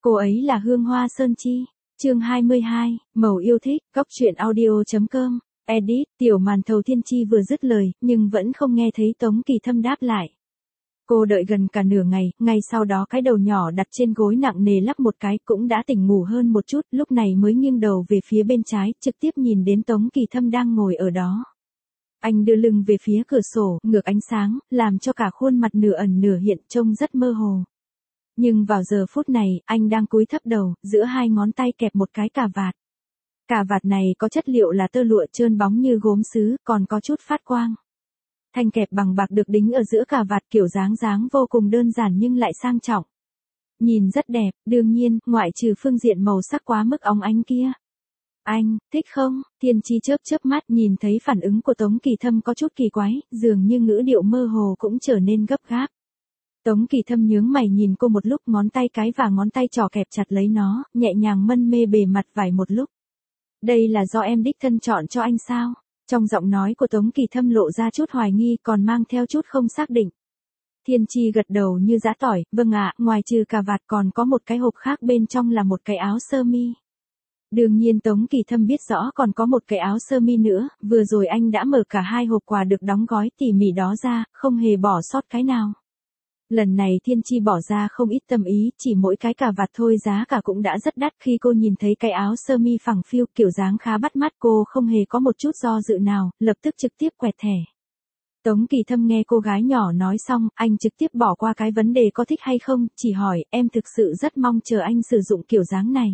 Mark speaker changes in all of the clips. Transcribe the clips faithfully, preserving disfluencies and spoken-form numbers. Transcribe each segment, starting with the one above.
Speaker 1: Cô ấy là Hương Hoa Sơn Chi. Chương hai mươi hai, màu yêu thích, góc truyện audio.com, edit, tiểu màn thầu Thiên Chi vừa dứt lời, nhưng vẫn không nghe thấy Tống Kỳ Thâm đáp lại. Cô đợi gần cả nửa ngày, ngay sau đó cái đầu nhỏ đặt trên gối nặng nề lắc một cái cũng đã tỉnh ngủ hơn một chút, lúc này mới nghiêng đầu về phía bên trái, trực tiếp nhìn đến Tống Kỳ Thâm đang ngồi ở đó. Anh đưa lưng về phía cửa sổ, ngược ánh sáng, làm cho cả khuôn mặt nửa ẩn nửa hiện trông rất mơ hồ. Nhưng vào giờ phút này, anh đang cúi thấp đầu, giữa hai ngón tay kẹp một cái cà vạt. Cà vạt này có chất liệu là tơ lụa trơn bóng như gốm sứ, còn có chút phát quang. Thanh kẹp bằng bạc được đính ở giữa cà vạt kiểu dáng dáng vô cùng đơn giản nhưng lại sang trọng. Nhìn rất đẹp, đương nhiên, ngoại trừ phương diện màu sắc quá mức óng ánh kia. Anh, thích không? Thiên Chi chớp chớp mắt nhìn thấy phản ứng của Tống Kỳ Thâm có chút kỳ quái, dường như ngữ điệu mơ hồ cũng trở nên gấp gáp. Tống Kỳ Thâm nhướng mày nhìn cô một lúc, ngón tay cái và ngón tay trỏ kẹp chặt lấy nó, nhẹ nhàng mân mê bề mặt vải một lúc. Đây là do em đích thân chọn cho anh sao? Trong giọng nói của Tống Kỳ Thâm lộ ra chút hoài nghi còn mang theo chút không xác định. Thiên Chi gật đầu như giã tỏi, vâng ạ, ngoài trừ cà vạt còn có một cái hộp khác bên trong là một cái áo sơ mi. Đương nhiên Tống Kỳ Thâm biết rõ còn có một cái áo sơ mi nữa, vừa rồi anh đã mở cả hai hộp quà được đóng gói tỉ mỉ đó ra, không hề bỏ sót cái nào. Lần này Thiên Chi bỏ ra không ít tâm ý, chỉ mỗi cái cà vạt thôi giá cả cũng đã rất đắt. Khi cô nhìn thấy cái áo sơ mi phẳng phiu kiểu dáng khá bắt mắt, cô không hề có một chút do dự nào, lập tức trực tiếp quẹt thẻ. Tống Kỳ Thâm nghe cô gái nhỏ nói xong, anh trực tiếp bỏ qua cái vấn đề có thích hay không, chỉ hỏi, em thực sự rất mong chờ anh sử dụng kiểu dáng này.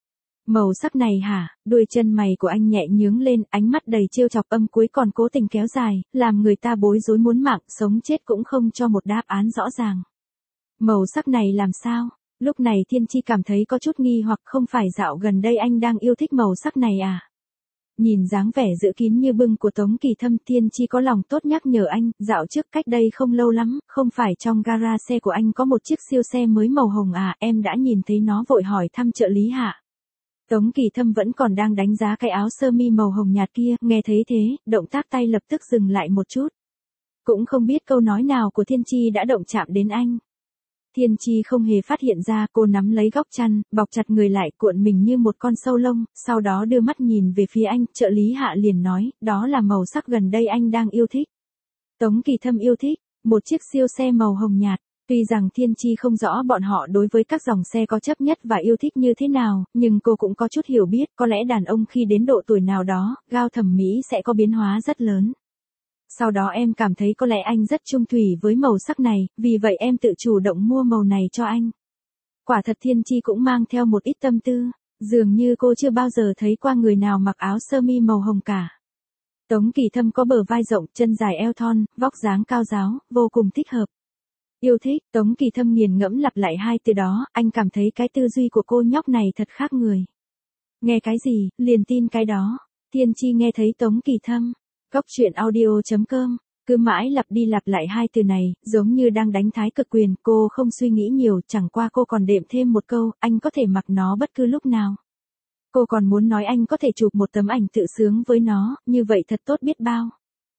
Speaker 1: Màu sắc này hả? Đuôi chân mày của anh nhẹ nhướng lên, ánh mắt đầy trêu chọc, âm cuối còn cố tình kéo dài, làm người ta bối rối muốn mạng, sống chết cũng không cho một đáp án rõ ràng. Màu sắc này làm sao? Lúc này Thiên Chi cảm thấy có chút nghi hoặc, không phải dạo gần đây anh đang yêu thích màu sắc này à? Nhìn dáng vẻ giữ kín như bưng của Tống Kỳ Thâm, Thiên Chi có lòng tốt nhắc nhở anh, dạo trước cách đây không lâu lắm, không phải trong gara xe của anh có một chiếc siêu xe mới màu hồng à, em đã nhìn thấy nó, vội hỏi thăm trợ lý hạ. Tống Kỳ Thâm vẫn còn đang đánh giá cái áo sơ mi màu hồng nhạt kia, nghe thấy thế, động tác tay lập tức dừng lại một chút. Cũng không biết câu nói nào của Thiên Chi đã động chạm đến anh. Thiên Chi không hề phát hiện ra, cô nắm lấy góc chăn, bọc chặt người lại, cuộn mình như một con sâu lông, sau đó đưa mắt nhìn về phía anh, trợ lý hạ liền nói, đó là màu sắc gần đây anh đang yêu thích. Tống Kỳ Thâm yêu thích, một chiếc siêu xe màu hồng nhạt. Tuy rằng Thiên Chi không rõ bọn họ đối với các dòng xe có chấp nhất và yêu thích như thế nào, nhưng cô cũng có chút hiểu biết, có lẽ đàn ông khi đến độ tuổi nào đó, gao thẩm mỹ sẽ có biến hóa rất lớn. Sau đó em cảm thấy có lẽ anh rất chung thủy với màu sắc này, vì vậy em tự chủ động mua màu này cho anh. Quả thật Thiên Chi cũng mang theo một ít tâm tư, dường như cô chưa bao giờ thấy qua người nào mặc áo sơ mi màu hồng cả. Tống Kỳ Thâm có bờ vai rộng, chân dài eo thon, vóc dáng cao ráo, vô cùng thích hợp. Yêu thích, Tống Kỳ Thâm nghiền ngẫm lặp lại hai từ đó, anh cảm thấy cái tư duy của cô nhóc này thật khác người. Nghe cái gì, liền tin cái đó. Thiên Chi nghe thấy Tống Kỳ Thâm, góc truyện audio.com, cứ mãi lặp đi lặp lại hai từ này, giống như đang đánh thái cực quyền, cô không suy nghĩ nhiều, chẳng qua cô còn đệm thêm một câu, anh có thể mặc nó bất cứ lúc nào. Cô còn muốn nói anh có thể chụp một tấm ảnh tự sướng với nó, như vậy thật tốt biết bao.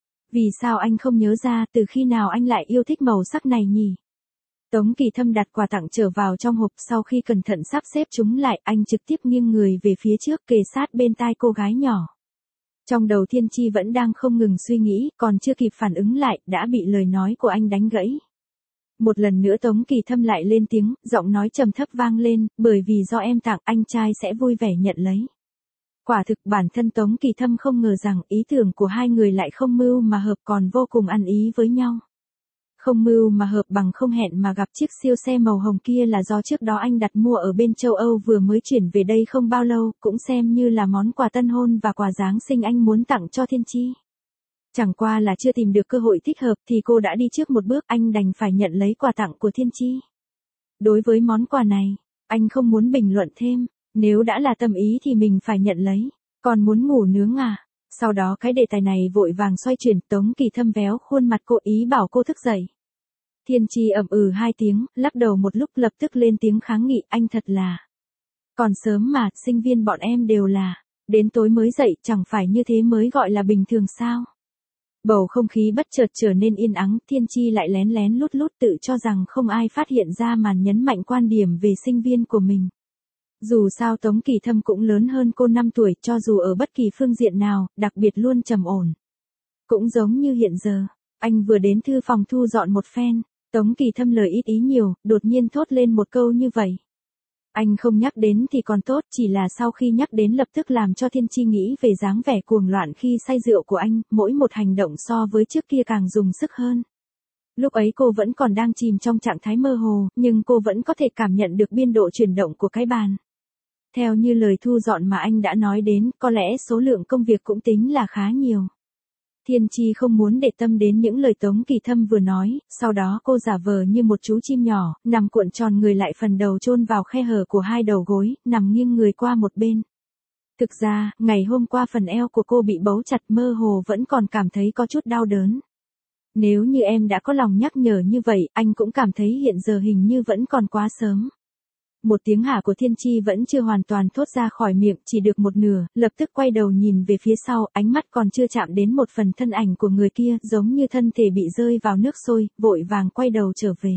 Speaker 1: Vì sao anh không nhớ ra từ khi nào anh lại yêu thích màu sắc này nhỉ? Tống Kỳ Thâm đặt quà tặng trở vào trong hộp, sau khi cẩn thận sắp xếp chúng lại, anh trực tiếp nghiêng người về phía trước, kề sát bên tai cô gái nhỏ. Trong đầu Thiên Chi vẫn đang không ngừng suy nghĩ, còn chưa kịp phản ứng lại, đã bị lời nói của anh đánh gãy. Một lần nữa Tống Kỳ Thâm lại lên tiếng, giọng nói trầm thấp vang lên, bởi vì do em tặng, anh trai sẽ vui vẻ nhận lấy. Quả thực bản thân Tống Kỳ Thâm không ngờ rằng ý tưởng của hai người lại không mưu mà hợp, còn vô cùng ăn ý với nhau. Không mưu mà hợp bằng không hẹn mà gặp, chiếc siêu xe màu hồng kia là do trước đó anh đặt mua ở bên châu Âu vừa mới chuyển về đây không bao lâu, cũng xem như là món quà tân hôn và quà Giáng sinh anh muốn tặng cho Thiên Chi. Chẳng qua là chưa tìm được cơ hội thích hợp thì cô đã đi trước một bước, anh đành phải nhận lấy quà tặng của Thiên Chi. Đối với món quà này, anh không muốn bình luận thêm. Nếu đã là tâm ý thì mình phải nhận lấy, còn muốn ngủ nướng à? Sau đó cái đề tài này vội vàng xoay chuyển, Tống Kỳ Thâm véo khuôn mặt cô, ý bảo cô thức dậy. Thiên Chi ậm ừ hai tiếng, lắc đầu một lúc lập tức lên tiếng kháng nghị, anh thật là. Còn sớm mà, sinh viên bọn em đều là, đến tối mới dậy, chẳng phải như thế mới gọi là bình thường sao? Bầu không khí bất chợt trở nên yên ắng, Thiên Chi lại lén lén lút lút tự cho rằng không ai phát hiện ra màn nhấn mạnh quan điểm về sinh viên của mình. Dù sao Tống Kỳ Thâm cũng lớn hơn cô năm tuổi, cho dù ở bất kỳ phương diện nào, đặc biệt luôn trầm ổn. Cũng giống như hiện giờ, anh vừa đến thư phòng thu dọn một phen, Tống Kỳ Thâm lời ít ý nhiều, đột nhiên thốt lên một câu như vậy. Anh không nhắc đến thì còn tốt, chỉ là sau khi nhắc đến lập tức làm cho Thiên Chi nghĩ về dáng vẻ cuồng loạn khi say rượu của anh, mỗi một hành động so với trước kia càng dùng sức hơn. Lúc ấy cô vẫn còn đang chìm trong trạng thái mơ hồ, nhưng cô vẫn có thể cảm nhận được biên độ chuyển động của cái bàn. Theo như lời thu dọn mà anh đã nói đến, có lẽ số lượng công việc cũng tính là khá nhiều. Thiên Chi không muốn để tâm đến những lời Tống Kỳ Thâm vừa nói, sau đó cô giả vờ như một chú chim nhỏ, nằm cuộn tròn người lại, phần đầu chôn vào khe hở của hai đầu gối, nằm nghiêng người qua một bên. Thực ra, ngày hôm qua phần eo của cô bị bấu chặt, mơ hồ vẫn còn cảm thấy có chút đau đớn. Nếu như em đã có lòng nhắc nhở như vậy, anh cũng cảm thấy hiện giờ hình như vẫn còn quá sớm. Một tiếng hả của Thiên Chi vẫn chưa hoàn toàn thốt ra khỏi miệng, chỉ được một nửa, lập tức quay đầu nhìn về phía sau, ánh mắt còn chưa chạm đến một phần thân ảnh của người kia, giống như thân thể bị rơi vào nước sôi, vội vàng quay đầu trở về.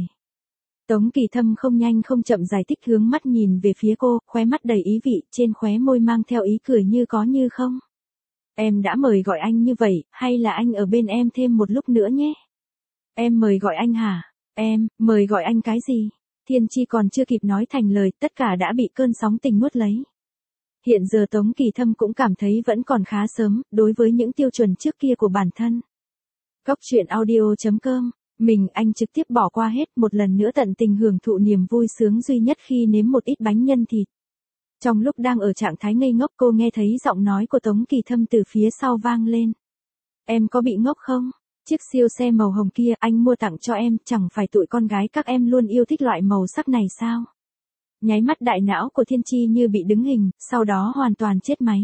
Speaker 1: Tống Kỳ Thâm không nhanh không chậm giải thích, hướng mắt nhìn về phía cô, khóe mắt đầy ý vị, trên khóe môi mang theo ý cười như có như không. Em đã mời gọi anh như vậy, hay là anh ở bên em thêm một lúc nữa nhé? Em mời gọi anh hả? Em, mời gọi anh cái gì? Thiên Chi còn chưa kịp nói thành lời, tất cả đã bị cơn sóng tình nuốt lấy. Hiện giờ Tống Kỳ Thâm cũng cảm thấy vẫn còn khá sớm, đối với những tiêu chuẩn trước kia của bản thân. Cóc truyện audio chấm com, mình anh trực tiếp bỏ qua hết, một lần nữa tận tình hưởng thụ niềm vui sướng duy nhất khi nếm một ít bánh nhân thịt. Trong lúc đang ở trạng thái ngây ngốc, cô nghe thấy giọng nói của Tống Kỳ Thâm từ phía sau vang lên. Em có bị ngốc không? Chiếc siêu xe màu hồng kia anh mua tặng cho em, chẳng phải tụi con gái các em luôn yêu thích loại màu sắc này sao? Nháy mắt đại não của Thiên Chi như bị đứng hình, sau đó hoàn toàn chết máy.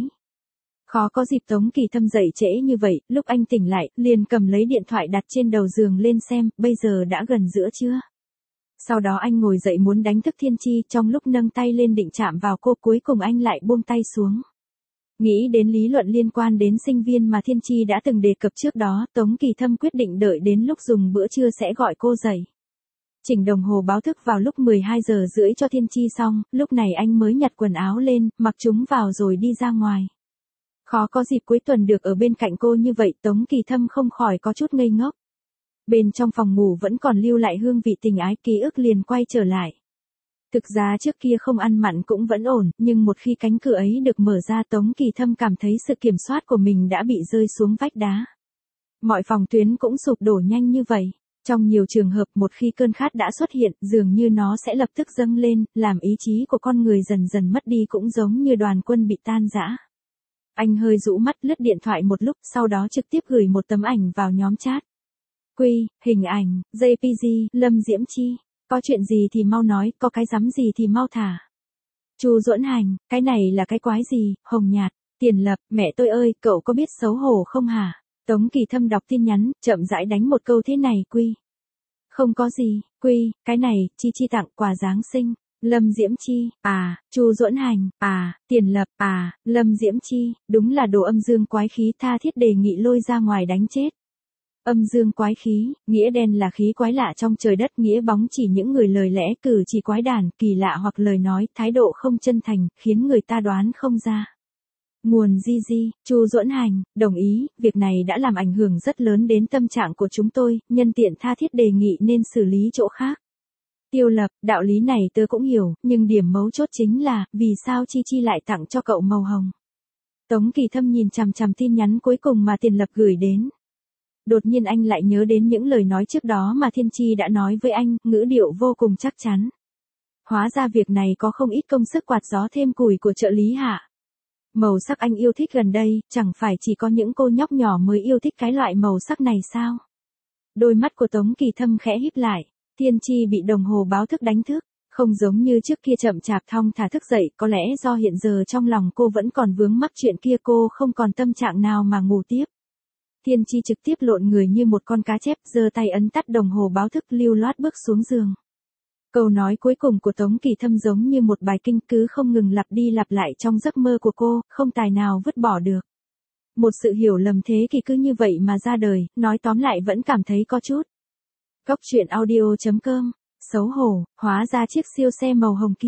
Speaker 1: Khó có dịp Tống Kỳ Thâm dậy trễ như vậy, lúc anh tỉnh lại, liền cầm lấy điện thoại đặt trên đầu giường lên xem, bây giờ đã gần giữa trưa. Sau đó anh ngồi dậy muốn đánh thức Thiên Chi, trong lúc nâng tay lên định chạm vào cô, cuối cùng anh lại buông tay xuống. Nghĩ đến lý luận liên quan đến sinh viên mà Thiên Chi đã từng đề cập trước đó, Tống Kỳ Thâm quyết định đợi đến lúc dùng bữa trưa sẽ gọi cô dậy. Chỉnh đồng hồ báo thức vào lúc mười hai giờ rưỡi cho Thiên Chi xong, lúc này anh mới nhặt quần áo lên, mặc chúng vào rồi đi ra ngoài. Khó có dịp cuối tuần được ở bên cạnh cô như vậy, Tống Kỳ Thâm không khỏi có chút ngây ngốc. Bên trong phòng ngủ vẫn còn lưu lại hương vị tình ái, ký ức liền quay trở lại. Thực ra trước kia không ăn mặn cũng vẫn ổn, nhưng một khi cánh cửa ấy được mở ra, Tống Kỳ Thâm cảm thấy sự kiểm soát của mình đã bị rơi xuống vách đá. Mọi phòng tuyến cũng sụp đổ nhanh như vậy. Trong nhiều trường hợp, một khi cơn khát đã xuất hiện, dường như nó sẽ lập tức dâng lên, làm ý chí của con người dần dần mất đi, cũng giống như đoàn quân bị tan rã. Anh hơi rũ mắt lướt điện thoại một lúc, sau đó trực tiếp gửi một tấm ảnh vào nhóm chat. Quy, hình ảnh, jê pê giê, Lâm Diễm Chi. Có chuyện gì thì mau nói, có cái rắm gì thì mau thả. Chu Duẫn Hành, cái này là cái quái gì? Hồng Nhạt, Tiền Lập, mẹ tôi ơi, cậu có biết xấu hổ không hả? Tống Kỳ Thâm đọc tin nhắn, chậm rãi đánh một câu thế này. Quy. Không có gì, Quy, cái này, Chi Chi tặng quà Giáng sinh. Lâm Diễm Chi, à, Chu Duẫn Hành, à, Tiền Lập, à, Lâm Diễm Chi, đúng là đồ âm dương quái khí, tha thiết đề nghị lôi ra ngoài đánh chết. Âm dương quái khí, nghĩa đen là khí quái lạ trong trời đất, nghĩa bóng chỉ những người lời lẽ cử chỉ quái đản, kỳ lạ hoặc lời nói, thái độ không chân thành, khiến người ta đoán không ra. Nguồn Di Di, Chu Duẫn Hành, đồng ý, việc này đã làm ảnh hưởng rất lớn đến tâm trạng của chúng tôi, nhân tiện tha thiết đề nghị nên xử lý chỗ khác. Tiêu Lập, đạo lý này tớ cũng hiểu, nhưng điểm mấu chốt chính là, vì sao Chi Chi lại tặng cho cậu màu hồng? Tống Kỳ Thâm nhìn chằm chằm tin nhắn cuối cùng mà Tiền Lập gửi đến. Đột nhiên anh lại nhớ đến những lời nói trước đó mà Thiên Chi đã nói với anh, ngữ điệu vô cùng chắc chắn. Hóa ra việc này có không ít công sức quạt gió thêm củi của trợ lý Hạ. Màu sắc anh yêu thích gần đây, chẳng phải chỉ có những cô nhóc nhỏ mới yêu thích cái loại màu sắc này sao? Đôi mắt của Tống Kỳ Thâm khẽ híp lại, Thiên Chi bị đồng hồ báo thức đánh thức, không giống như trước kia chậm chạp thong thả thức dậy, có lẽ do hiện giờ trong lòng cô vẫn còn vướng mắc chuyện kia, cô không còn tâm trạng nào mà ngủ tiếp. Thiên Chi trực tiếp lộn người như một con cá chép, giơ tay ấn tắt đồng hồ báo thức, lưu loát bước xuống giường. Câu nói cuối cùng của Tống Kỳ Thâm giống như một bài kinh, cứ không ngừng lặp đi lặp lại trong giấc mơ của cô, không tài nào vứt bỏ được. Một sự hiểu lầm thế kỷ cứ như vậy mà ra đời, nói tóm lại vẫn cảm thấy có chút. Cóc truyện audio chấm com, xấu hổ, hóa ra chiếc siêu xe màu hồng kia,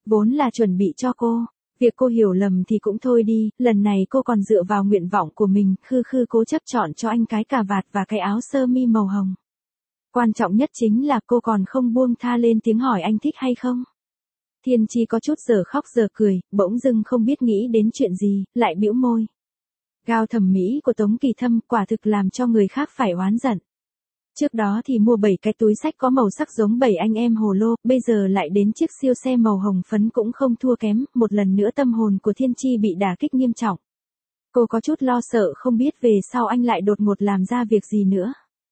Speaker 1: Vốn là chuẩn bị cho cô. Việc cô hiểu lầm thì cũng thôi đi, lần này cô còn dựa vào nguyện vọng của mình, khư khư cố chấp chọn cho anh cái cà vạt và cái áo sơ mi màu hồng. Quan trọng nhất chính là cô còn không buông tha lên tiếng hỏi anh thích hay không. Thiên Chi có chút giờ khóc giờ cười, bỗng dưng không biết nghĩ đến chuyện gì, lại bĩu môi. Gao thẩm mỹ của Tống Kỳ Thâm quả thực làm cho người khác phải oán giận. Trước đó thì mua bảy cái túi xách có màu sắc giống bảy anh em hồ lô, bây giờ lại đến chiếc siêu xe màu hồng phấn cũng không thua kém, một lần nữa tâm hồn của Thiên Chi bị đả kích nghiêm trọng. Cô có chút lo sợ không biết về sau anh lại đột ngột làm ra việc gì nữa.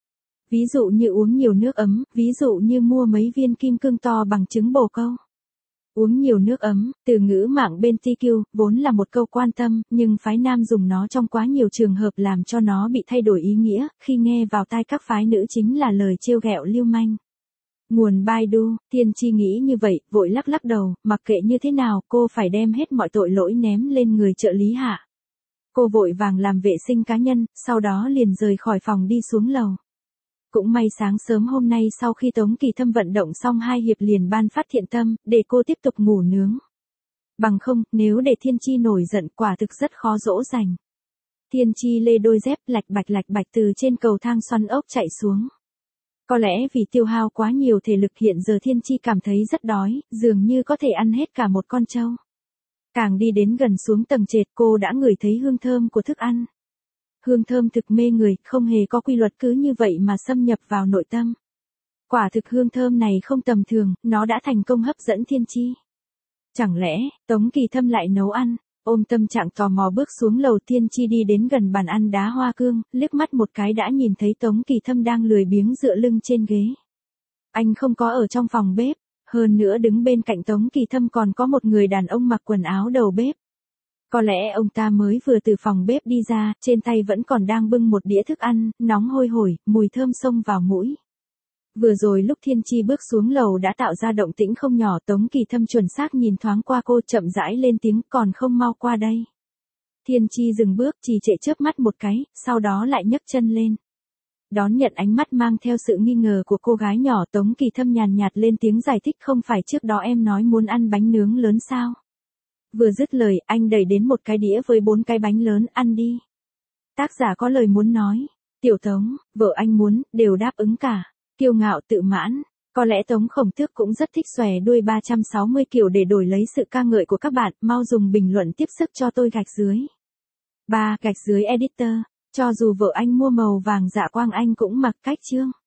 Speaker 1: Ví dụ như uống nhiều nước ấm, ví dụ như mua mấy viên kim cương to bằng trứng bồ câu. Uống nhiều nước ấm, từ ngữ mạng bên tê quy, vốn là một câu quan tâm, nhưng phái nam dùng nó trong quá nhiều trường hợp làm cho nó bị thay đổi ý nghĩa, khi nghe vào tai các phái nữ chính là lời trêu ghẹo lưu manh. Nguồn Baidu, Thiên Chi nghĩ như vậy, vội lắc lắc đầu, mặc kệ như thế nào, cô phải đem hết mọi tội lỗi ném lên người trợ lý Hạ. Cô vội vàng làm vệ sinh cá nhân, sau đó liền rời khỏi phòng đi xuống lầu. Cũng may sáng sớm hôm nay sau khi Tống Kỳ Thâm vận động xong hai hiệp liền ban phát thiện tâm, để cô tiếp tục ngủ nướng. Bằng không, nếu để Thiên Chi nổi giận quả thực rất khó dỗ dành. Thiên Chi lê đôi dép lạch bạch lạch bạch từ trên cầu thang xoắn ốc chạy xuống. Có lẽ vì tiêu hao quá nhiều thể lực hiện giờ Thiên Chi cảm thấy rất đói, dường như có thể ăn hết cả một con trâu. Càng đi đến gần xuống tầng trệt cô đã ngửi thấy hương thơm của thức ăn. Hương thơm thực mê người, không hề có quy luật cứ như vậy mà xâm nhập vào nội tâm. Quả thực hương thơm này không tầm thường, nó đã thành công hấp dẫn Thiên Chi. Chẳng lẽ, Tống Kỳ Thâm lại nấu ăn? Ôm tâm trạng tò mò bước xuống lầu Thiên Chi đi đến gần bàn ăn đá hoa cương, liếc mắt một cái đã nhìn thấy Tống Kỳ Thâm đang lười biếng dựa lưng trên ghế. Anh không có ở trong phòng bếp, hơn nữa đứng bên cạnh Tống Kỳ Thâm còn có một người đàn ông mặc quần áo đầu bếp. Có lẽ ông ta mới vừa từ phòng bếp đi ra, trên tay vẫn còn đang bưng một đĩa thức ăn, nóng hôi hổi, mùi thơm xông vào mũi. Vừa rồi lúc Thiên Chi bước xuống lầu đã tạo ra động tĩnh không nhỏ, Tống Kỳ Thâm chuẩn xác nhìn thoáng qua cô chậm rãi lên tiếng còn không mau qua đây. Thiên Chi dừng bước trì trệ chớp mắt một cái, sau đó lại nhấc chân lên. Đón nhận ánh mắt mang theo sự nghi ngờ của cô gái nhỏ Tống Kỳ Thâm nhàn nhạt lên tiếng giải thích không phải trước đó em nói muốn ăn bánh nướng lớn sao. Vừa dứt lời, anh đẩy đến một cái đĩa với bốn cái bánh lớn, ăn đi. Tác giả có lời muốn nói, Tiểu Tống, vợ anh muốn, đều đáp ứng cả. Kiêu ngạo tự mãn, có lẽ Tống Khổng Tước cũng rất thích xòe đuôi ba trăm sáu mươi kiểu để đổi lấy sự ca ngợi của các bạn, mau dùng bình luận tiếp sức cho tôi gạch dưới. ba Gạch dưới editor, cho dù vợ anh mua màu vàng dạ quang anh cũng mặc cách chương.